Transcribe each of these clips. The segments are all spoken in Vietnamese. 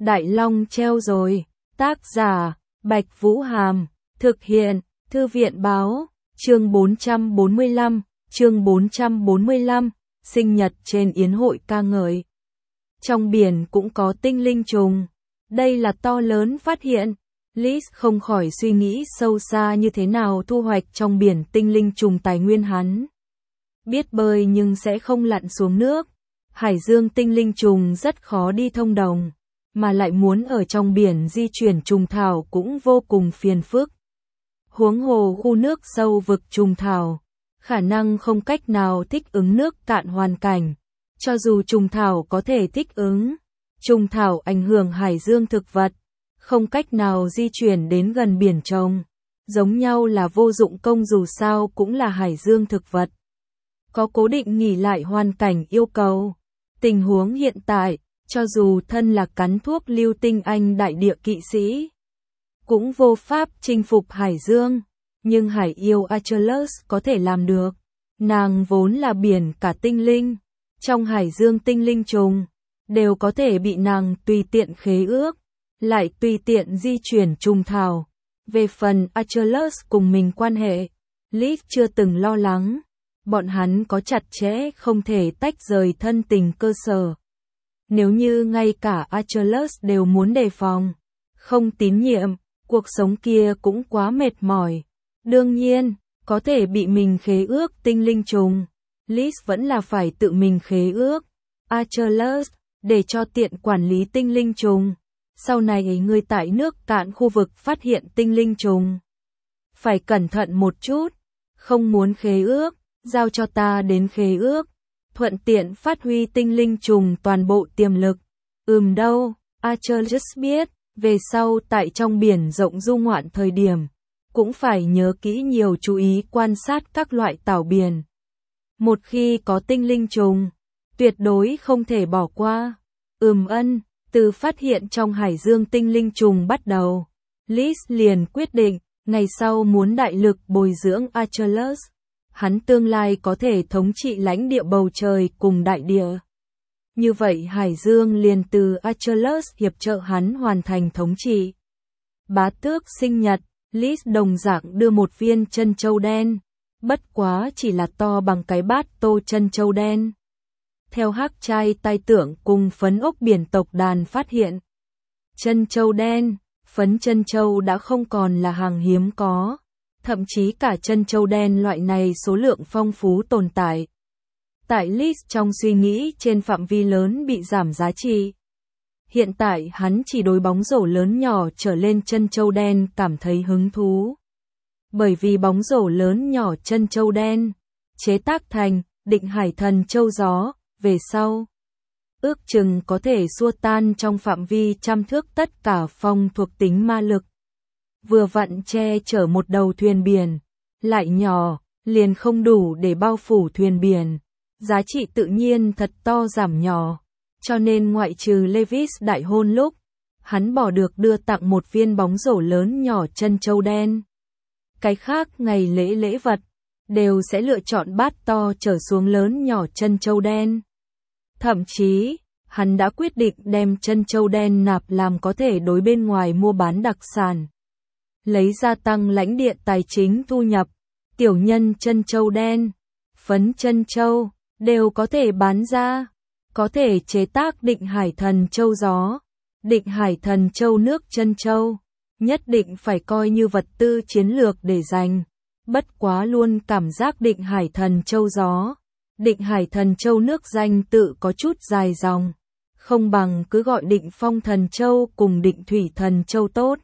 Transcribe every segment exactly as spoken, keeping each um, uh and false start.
Đại Long treo rồi. Tác giả, Bạch Vũ Hàm. Thực hiện, Thư viện Báo. Chương bốn trăm bốn mươi lăm, chương bốn trăm bốn mươi lăm, sinh nhật trên yến hội ca ngợi. Trong biển cũng có tinh linh trùng. Đây là to lớn phát hiện. Liz không khỏi suy nghĩ sâu xa như thế nào thu hoạch trong biển tinh linh trùng tài nguyên hắn. Biết bơi nhưng sẽ không lặn xuống nước. Hải dương tinh linh trùng rất khó đi thông đồng, mà lại muốn ở trong biển di chuyển trùng thảo cũng vô cùng phiền phức. Huống hồ khu nước sâu vực trùng thảo, khả năng không cách nào thích ứng nước cạn hoàn cảnh. Cho dù trùng thảo có thể thích ứng, trùng thảo ảnh hưởng hải dương thực vật, không cách nào di chuyển đến gần biển trồng. Giống nhau là vô dụng công, dù sao cũng là hải dương thực vật. Có cố định nghỉ lại hoàn cảnh yêu cầu. Tình huống hiện tại, cho dù thân là cắn thuốc lưu tinh anh đại địa kỵ sĩ, cũng vô pháp chinh phục hải dương, nhưng hải yêu Achilles có thể làm được. Nàng vốn là biển cả tinh linh, trong hải dương tinh linh trùng, đều có thể bị nàng tùy tiện khế ước, lại tùy tiện di chuyển trùng thảo. Về phần Achilles cùng mình quan hệ, Liz chưa từng lo lắng, bọn hắn có chặt chẽ không thể tách rời thân tình cơ sở. Nếu như ngay cả Achilles đều muốn đề phòng, không tín nhiệm, cuộc sống kia cũng quá mệt mỏi. Đương nhiên, có thể bị mình khế ước tinh linh trùng, Liz vẫn là phải tự mình khế ước Achilles, để cho tiện quản lý tinh linh trùng. Sau này người tại nước cạn khu vực phát hiện tinh linh trùng, phải cẩn thận một chút, không muốn khế ước, giao cho ta đến khế ước, thuận tiện phát huy tinh linh trùng toàn bộ tiềm lực. Ừm đâu, Achilles biết, về sau tại trong biển rộng du ngoạn thời điểm, cũng phải nhớ kỹ nhiều chú ý quan sát các loại tảo biển. Một khi có tinh linh trùng, tuyệt đối không thể bỏ qua. Ừm ân, từ phát hiện trong hải dương tinh linh trùng bắt đầu, Liz liền quyết định, ngày sau muốn đại lực bồi dưỡng Achilles. Hắn tương lai có thể thống trị lãnh địa bầu trời cùng đại địa. Như vậy hải dương liền từ Achilles hiệp trợ hắn hoàn thành thống trị. Bá tước sinh nhật, Liz đồng dạng đưa một viên chân châu đen, bất quá chỉ là to bằng cái bát tô chân châu đen. Theo hắc trai tai tưởng cùng phấn ốc biển tộc đàn phát hiện, chân châu đen, phấn chân châu đã không còn là hàng hiếm có. Thậm chí cả chân châu đen loại này số lượng phong phú tồn tại. Tại Liz trong suy nghĩ trên phạm vi lớn bị giảm giá trị. Hiện tại hắn chỉ đối bóng rổ lớn nhỏ trở lên chân châu đen cảm thấy hứng thú. Bởi vì bóng rổ lớn nhỏ chân châu đen, chế tác thành định hải thần châu gió, về sau. Ước chừng có thể xua tan trong phạm vi trăm thước tất cả phong thuộc tính ma lực. Vừa vặn che chở một đầu thuyền biển, lại nhỏ, liền không đủ để bao phủ thuyền biển. Giá trị tự nhiên thật to giảm nhỏ, cho nên ngoại trừ Lewis đại hôn lúc, hắn bỏ được đưa tặng một viên bóng rổ lớn nhỏ chân châu đen. Cái khác ngày lễ lễ vật, đều sẽ lựa chọn bát to trở xuống lớn nhỏ chân châu đen. Thậm chí, hắn đã quyết định đem chân châu đen nạp làm có thể đối bên ngoài mua bán đặc sản. Lấy gia tăng lãnh địa tài chính thu nhập, tiểu nhân chân châu đen, phấn chân châu, đều có thể bán ra, có thể chế tác định hải thần châu gió, định hải thần châu nước chân châu, nhất định phải coi như vật tư chiến lược để dành, bất quá luôn cảm giác định hải thần châu gió, định hải thần châu nước danh tự có chút dài dòng, không bằng cứ gọi định phong thần châu cùng định thủy thần châu tốt.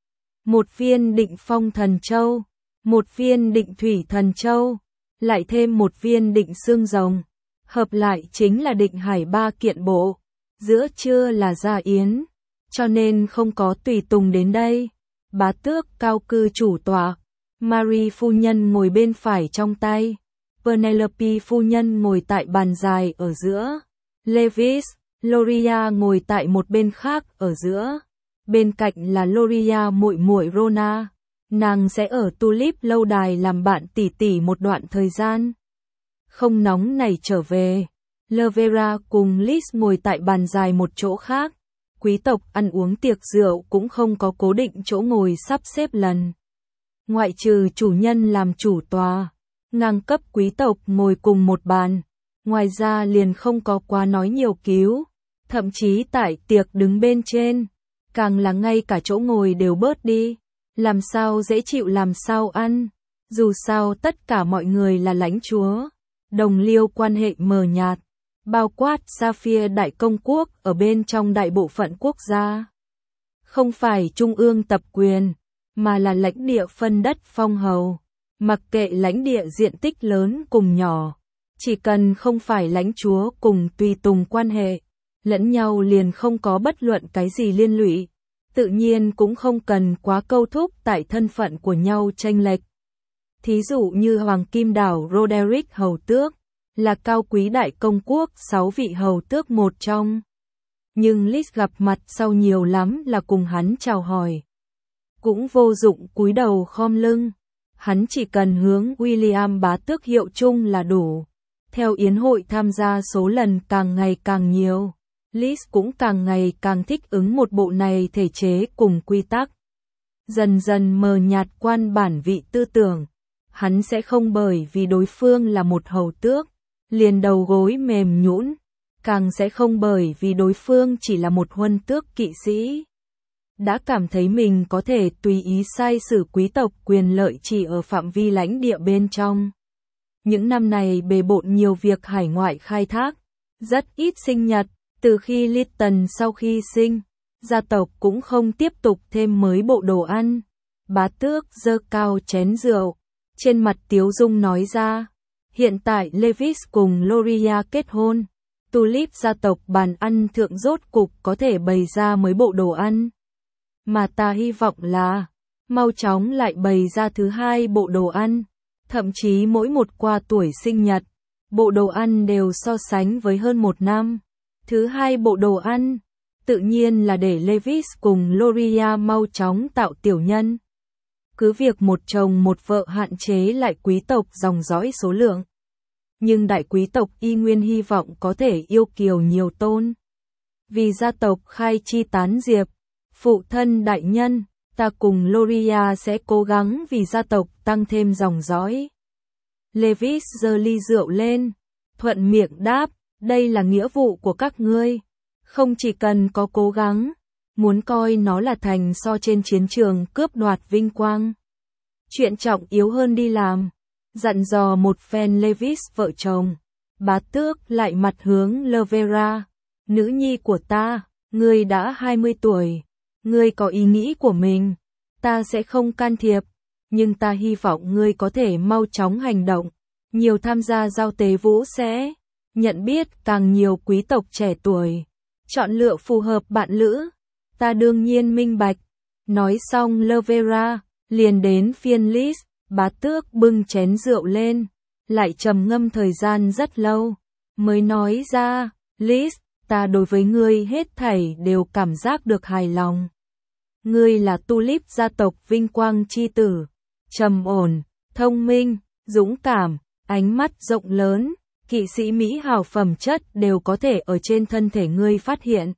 Một viên định phong thần châu, một viên định thủy thần châu, lại thêm một viên định xương rồng, hợp lại chính là định hải ba kiện bộ, giữa trưa là gia yến, cho nên không có tùy tùng đến đây. Bá tước cao cư chủ tọa, Marie phu nhân ngồi bên phải trong tay, Penelope phu nhân ngồi tại bàn dài ở giữa, Lewis, Loria ngồi tại một bên khác ở giữa. Bên cạnh là Loria muội muội Rona, nàng sẽ ở Tulip lâu đài làm bạn tỷ tỷ một đoạn thời gian. Không nóng này trở về, Lovera cùng Liz ngồi tại bàn dài một chỗ khác, quý tộc ăn uống tiệc rượu cũng không có cố định chỗ ngồi sắp xếp lần. Ngoại trừ chủ nhân làm chủ tòa, ngang cấp quý tộc ngồi cùng một bàn, ngoài ra liền không có quá nói nhiều cứu, thậm chí tại tiệc đứng bên trên, càng là ngay cả chỗ ngồi đều bớt đi, làm sao dễ chịu làm sao ăn, dù sao tất cả mọi người là lãnh chúa, đồng liêu quan hệ mờ nhạt, bao quát Sapphire Đại Công Quốc ở bên trong đại bộ phận quốc gia. Không phải trung ương tập quyền, mà là lãnh địa phân đất phong hầu, mặc kệ lãnh địa diện tích lớn cùng nhỏ, chỉ cần không phải lãnh chúa cùng tùy tùng quan hệ, lẫn nhau liền không có bất luận cái gì liên lụy, tự nhiên cũng không cần quá câu thúc tại thân phận của nhau tranh lệch. Thí dụ như Hoàng Kim Đảo Roderick Hầu Tước, là cao quý đại công quốc sáu vị hầu tước một trong. Nhưng Liz gặp mặt sau nhiều lắm là cùng hắn chào hỏi. Cũng vô dụng cúi đầu khom lưng, hắn chỉ cần hướng William bá tước hiệu chung là đủ. Theo yến hội tham gia số lần càng ngày càng nhiều, Liz cũng càng ngày càng thích ứng một bộ này thể chế cùng quy tắc. Dần dần mờ nhạt quan bản vị tư tưởng, hắn sẽ không bởi vì đối phương là một hầu tước, liền đầu gối mềm nhũn, càng sẽ không bởi vì đối phương chỉ là một huân tước kỵ sĩ. Đã cảm thấy mình có thể tùy ý sai sử quý tộc quyền lợi chỉ ở phạm vi lãnh địa bên trong. Những năm này bề bộn nhiều việc hải ngoại khai thác, rất ít sinh nhật, từ khi Lytton sau khi sinh, gia tộc cũng không tiếp tục thêm mới bộ đồ ăn. Bá tước giơ cao chén rượu, trên mặt tiếu dung nói ra, hiện tại Lewis cùng Loria kết hôn, Tulip gia tộc bàn ăn thượng rốt cục có thể bày ra mới bộ đồ ăn. Mà ta hy vọng là, mau chóng lại bày ra thứ hai bộ đồ ăn, thậm chí mỗi một qua tuổi sinh nhật, bộ đồ ăn đều so sánh với hơn một năm. Thứ hai bộ đồ ăn, tự nhiên là để Lewis cùng Loria mau chóng tạo tiểu nhân. Cứ việc một chồng một vợ hạn chế lại quý tộc dòng dõi số lượng. Nhưng đại quý tộc y nguyên hy vọng có thể yêu kiều nhiều tôn. Vì gia tộc khai chi tán diệp, phụ thân đại nhân, ta cùng Loria sẽ cố gắng vì gia tộc tăng thêm dòng dõi. Lewis giơ ly rượu lên, thuận miệng đáp, đây là nghĩa vụ của các ngươi. Không chỉ cần có cố gắng, muốn coi nó là thành so trên chiến trường cướp đoạt vinh quang. Chuyện trọng yếu hơn đi làm. Dặn dò một phen Lewis vợ chồng, bá tước lại mặt hướng Lovera, nữ nhi của ta, ngươi đã hai mươi tuổi, ngươi có ý nghĩ của mình, ta sẽ không can thiệp, nhưng ta hy vọng ngươi có thể mau chóng hành động, nhiều tham gia giao tế vũ sẽ, nhận biết càng nhiều quý tộc trẻ tuổi, chọn lựa phù hợp bạn lữ, ta đương nhiên minh bạch. Nói xong Lovera, liền đến phiên Liz. Bá tước bưng chén rượu lên, lại trầm ngâm thời gian rất lâu, mới nói ra, Liz, ta đối với ngươi hết thảy đều cảm giác được hài lòng. Ngươi là Tulip gia tộc vinh quang chi tử, trầm ổn, thông minh, dũng cảm, ánh mắt rộng lớn, kỵ sĩ Mỹ hào phẩm chất đều có thể ở trên thân thể ngươi phát hiện.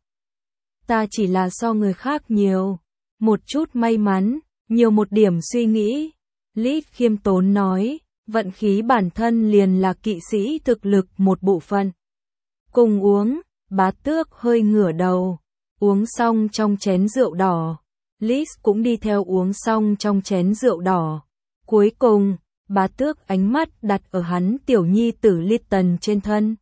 Ta chỉ là so người khác nhiều, một chút may mắn, nhiều một điểm suy nghĩ. Liz khiêm tốn nói, vận khí bản thân liền là kỵ sĩ thực lực một bộ phận. Cùng uống, bá tước hơi ngửa đầu, uống xong trong chén rượu đỏ. Liz cũng đi theo uống xong trong chén rượu đỏ. Cuối cùng, bá tước ánh mắt đặt ở hắn tiểu nhi tử Lytton trên thân.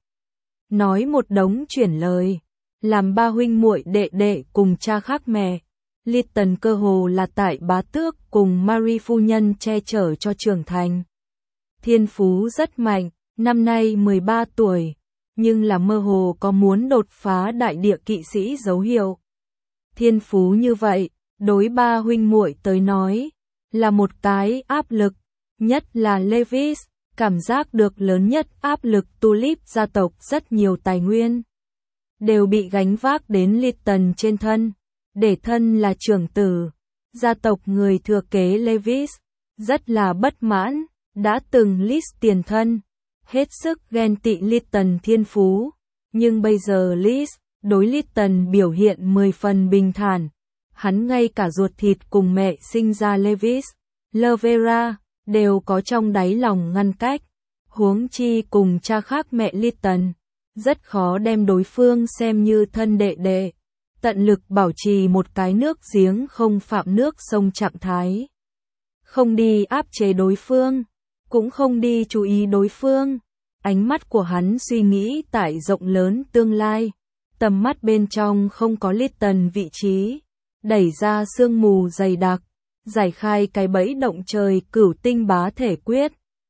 Nói một đống chuyển lời, làm ba huynh muội đệ đệ cùng cha khác mẹ. Lytton cơ hồ là tại bá tước cùng Marie phu nhân che chở cho trưởng thành. Thiên phú rất mạnh, năm nay mười ba tuổi, nhưng là mơ hồ có muốn đột phá đại địa kỵ sĩ dấu hiệu. Thiên phú như vậy, đối ba huynh muội tới nói, là một cái áp lực, nhất là Lewis, cảm giác được lớn nhất áp lực Tulip gia tộc rất nhiều tài nguyên, đều bị gánh vác đến Lytton trên thân. Để thân là trưởng tử, gia tộc người thừa kế Lewis, rất là bất mãn, đã từng Liz tiền thân, hết sức ghen tị Lytton thiên phú, nhưng bây giờ Liz đối Litton biểu hiện mười phần bình thản. Hắn ngay cả ruột thịt cùng mẹ sinh ra Lewis, Lavera, đều có trong đáy lòng ngăn cách. Huống chi cùng cha khác mẹ Litton, rất khó đem đối phương xem như thân đệ đệ. Tận lực bảo trì một cái nước giếng không phạm nước sông trạng thái. Không đi áp chế đối phương, cũng không đi chú ý đối phương. Ánh mắt của hắn suy nghĩ tại rộng lớn tương lai. Tầm mắt bên trong không có Litton vị trí. Đẩy ra sương mù dày đặc, giải khai cái bẫy động trời cửu tinh bá thể quyết.